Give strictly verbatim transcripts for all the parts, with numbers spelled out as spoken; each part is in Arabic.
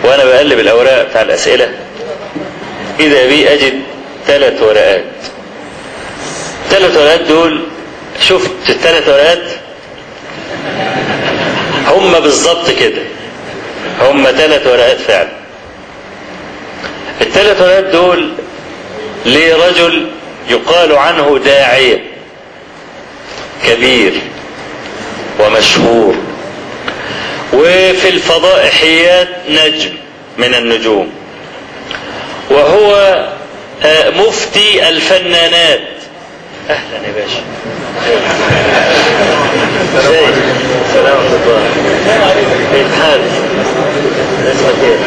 وانا بقلب الاوراق بتاع الاسئله اذا بي اجد ثلاث ورقات. ثلاث ورقات دول شفت الثلاث ورقات هم بالظبط كده، هم ثلاث ورقات فعلا. الثلاث ورقات دول لرجل يقال عنه داعية كبير ومشهور، وفي الفضائحيات نجم من النجوم، وهو مفتي الفنانات. اهلا يا باشا. ازيك؟ سلام الله. كيف حالك؟ اسمك ايه؟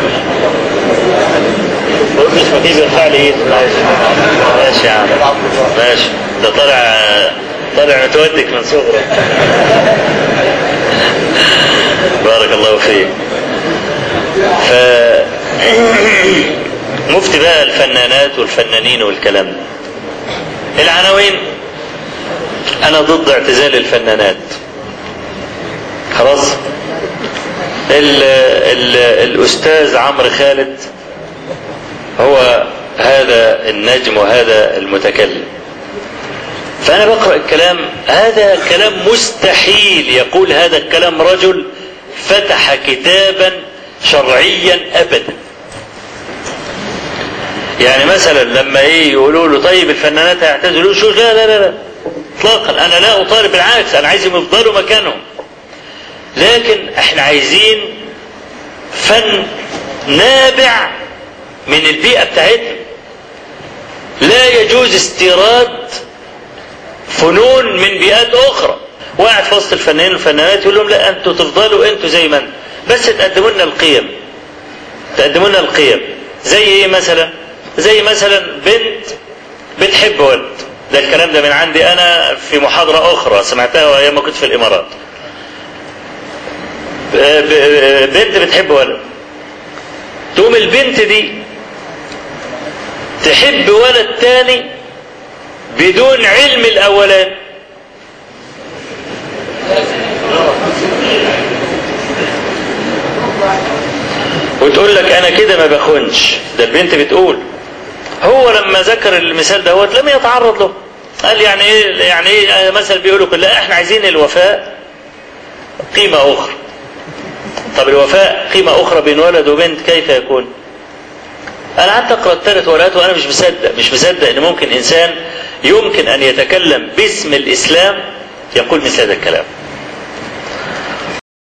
قلت اسمك ايه بيرفع لي ايده. ماشي يا عم ماشي. ده طالع طالع متودك من صغرك. بارك الله فيك. ف مفتي بقى الفنانات والفنانين والكلام ده. العناوين: انا ضد اعتزال الفنانات. خلاص. ال ال الاستاذ عمرو خالد هو هذا النجم وهذا المتكلم. فانا بقرأ الكلام، هذا كلام مستحيل يقول هذا الكلام رجل فتح كتابا شرعيا ابدا. يعني مثلا لما ايه يقولوا له طيب الفنانات هيعتزلوا شو، لا لا لا لا اطلاقا، انا لا اطالب، بالعكس انا عايزهم يفضلوا مكانهم، لكن احنا عايزين فن نابع من البيئة بتاعتنا. لا يجوز استيراد فنون من بيئات اخرى. وقاعد في وسط الفنانين والفنانات يقول لهم لا انتوا تفضلوا انتوا زي ما انتوا، بس تقدموا لنا القيم، تقدموا لنا القيم. زي ايه مثلا؟ زي مثلا بنت بتحب ولد. ده الكلام ده من عندي انا في محاضرة اخرى سمعتها ايام ما كنت في الامارات. بنت بتحب ولد، تقوم البنت دي تحب ولد تاني بدون علم الاولاني. وتقول لك انا كده ما بخونش. ده البنت بتقول. هو لما ذكر المثال دوت لم يتعرض له، قال يعني ايه يعني ايه مثلا بيقولوا لا احنا عايزين الوفاء قيمة اخرى. طب الوفاء قيمة اخرى بين ولد وبنت كيف يكون؟ انا قعدت اقرا الثلاث ورقات وانا مش مصدق مش مصدق ان ممكن انسان يمكن ان يتكلم باسم الاسلام يقول مثل هذا الكلام.